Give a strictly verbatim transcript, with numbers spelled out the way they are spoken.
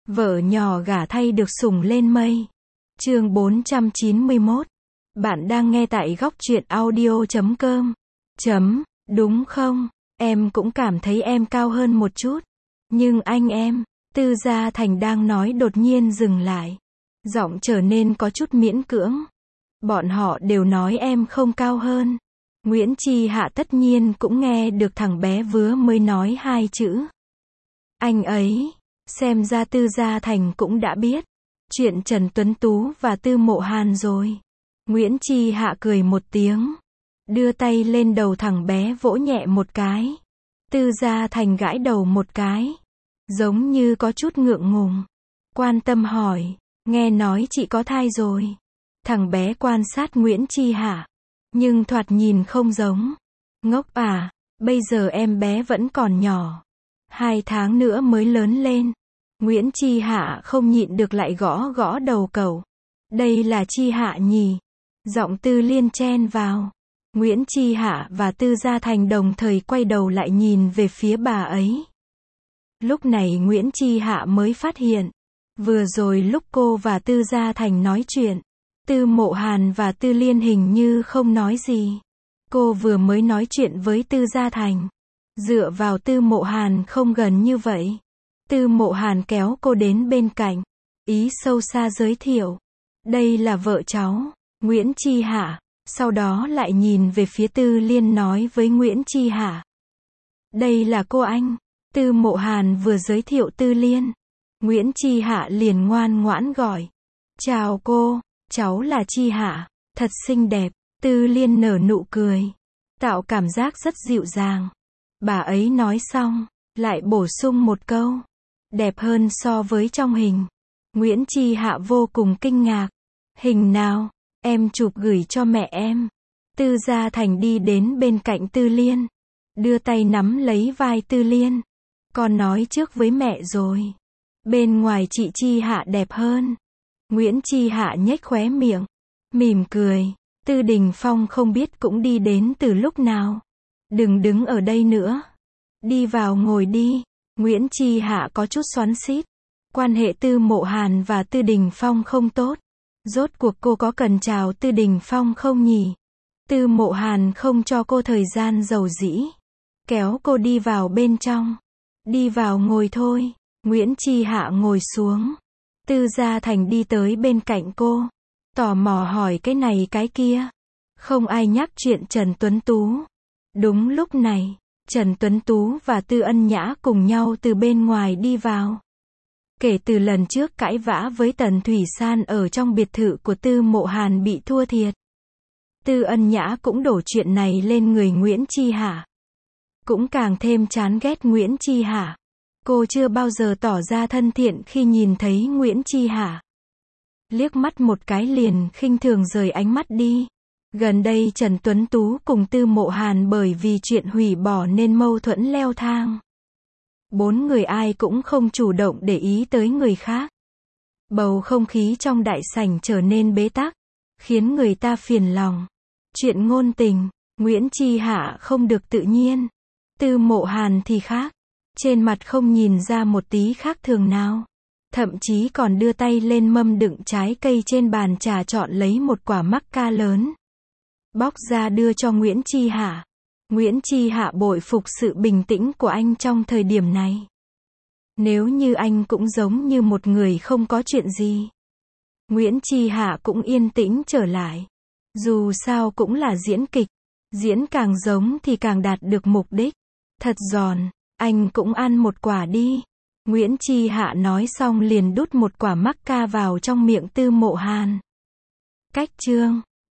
Vợ nhỏ gả thay được sủng lên mây. Chương bốn trăm chín mươi mốt. Bạn đang nghe tại góc truyện audio chấm com. Chấm, đúng không? Em cũng cảm thấy em cao hơn một chút. Nhưng anh em, Tư Gia Thành đang nói đột nhiên dừng lại. Giọng trở nên có chút miễn cưỡng. Bọn họ đều nói em không cao hơn. Nguyễn Chi Hạ tất nhiên cũng nghe được thằng bé vừa mới nói hai chữ. Anh ấy, xem ra Tư Gia Thành cũng đã biết chuyện Trần Tuấn Tú và Tư Mộ Hàn rồi. Nguyễn Chi Hạ cười một tiếng, đưa tay lên đầu thằng bé vỗ nhẹ một cái. Tư Gia Thành gãi đầu một cái, giống như có chút ngượng ngùng, quan tâm hỏi, nghe nói chị có thai rồi. Thằng bé quan sát Nguyễn Chi Hạ, nhưng thoạt nhìn không giống. Ngốc à, bây giờ em bé vẫn còn nhỏ, hai tháng nữa mới lớn lên. Nguyễn Chi Hạ không nhịn được lại gõ gõ đầu cậu. Đây là Chi Hạ nhỉ? Giọng Tư Liên chen vào. Nguyễn Chi Hạ và Tư Gia Thành đồng thời quay đầu lại nhìn về phía bà ấy. Lúc này Nguyễn Chi Hạ mới phát hiện, vừa rồi lúc cô và Tư Gia Thành nói chuyện, Tư Mộ Hàn và Tư Liên hình như không nói gì. Cô vừa mới nói chuyện với Tư Gia Thành, dựa vào Tư Mộ Hàn không gần như vậy. Tư Mộ Hàn kéo cô đến bên cạnh, ý sâu xa giới thiệu. Đây là vợ cháu, Nguyễn Chi Hạ. Sau đó lại nhìn về phía Tư Liên nói với Nguyễn Chi Hạ. Đây là cô anh. Tư Mộ Hàn vừa giới thiệu Tư Liên, Nguyễn Chi Hạ liền ngoan ngoãn gọi. Chào cô, cháu là Chi Hạ, thật xinh đẹp. Tư Liên nở nụ cười, tạo cảm giác rất dịu dàng. Bà ấy nói xong, lại bổ sung một câu. Đẹp hơn so với trong hình. Nguyễn Chi Hạ vô cùng kinh ngạc. Hình nào? Em chụp gửi cho mẹ em. Tư Gia Thành đi đến bên cạnh Tư Liên, đưa tay nắm lấy vai Tư Liên. Con nói trước với mẹ rồi. Bên ngoài chị Chi Hạ đẹp hơn. Nguyễn Chi Hạ nhếch khóe miệng, mỉm cười. Tư Đình Phong không biết cũng đi đến từ lúc nào. Đừng đứng ở đây nữa. Đi vào ngồi đi. Nguyễn Chi Hạ có chút xoắn xít. Quan hệ Tư Mộ Hàn và Tư Đình Phong không tốt. Rốt cuộc cô có cần chào Tư Đình Phong không nhỉ? Tư Mộ Hàn không cho cô thời gian dầu dĩ, kéo cô đi vào bên trong. Đi vào ngồi thôi. Nguyễn Chi Hạ ngồi xuống. Tư Gia Thành đi tới bên cạnh cô, tò mò hỏi cái này cái kia. Không ai nhắc chuyện Trần Tuấn Tú. Đúng lúc này, Trần Tuấn Tú và Tư Ân Nhã cùng nhau từ bên ngoài đi vào. Kể từ lần trước cãi vã với Tần Thủy San ở trong biệt thự của Tư Mộ Hàn bị thua thiệt, Tư Ân Nhã cũng đổ chuyện này lên người Nguyễn Chi Hạ. Cũng càng thêm chán ghét Nguyễn Chi Hạ. Cô chưa bao giờ tỏ ra thân thiện khi nhìn thấy Nguyễn Chi Hạ. Liếc mắt một cái liền khinh thường rời ánh mắt đi. Gần đây Trần Tuấn Tú cùng Tư Mộ Hàn bởi vì chuyện hủy bỏ nên mâu thuẫn leo thang. Bốn người ai cũng không chủ động để ý tới người khác. Bầu không khí trong đại sảnh trở nên bế tắc, khiến người ta phiền lòng. Chuyện ngôn tình, Nguyễn Chi Hạ không được tự nhiên. Tư Mộ Hàn thì khác. Trên mặt không nhìn ra một tí khác thường nào. Thậm chí còn đưa tay lên mâm đựng trái cây trên bàn trà chọn lấy một quả mắc ca lớn, bóc ra đưa cho Nguyễn Chi Hạ. Nguyễn Chi Hạ bội phục sự bình tĩnh của anh trong thời điểm này. Nếu như anh cũng giống như một người không có chuyện gì, Nguyễn Chi Hạ cũng yên tĩnh trở lại. Dù sao cũng là diễn kịch, diễn càng giống thì càng đạt được mục đích. Thật giòn, anh cũng ăn một quả đi. Nguyễn Chi Hạ nói xong liền đút một quả mắc ca vào trong miệng Tư Mộ Hàn. Cách chương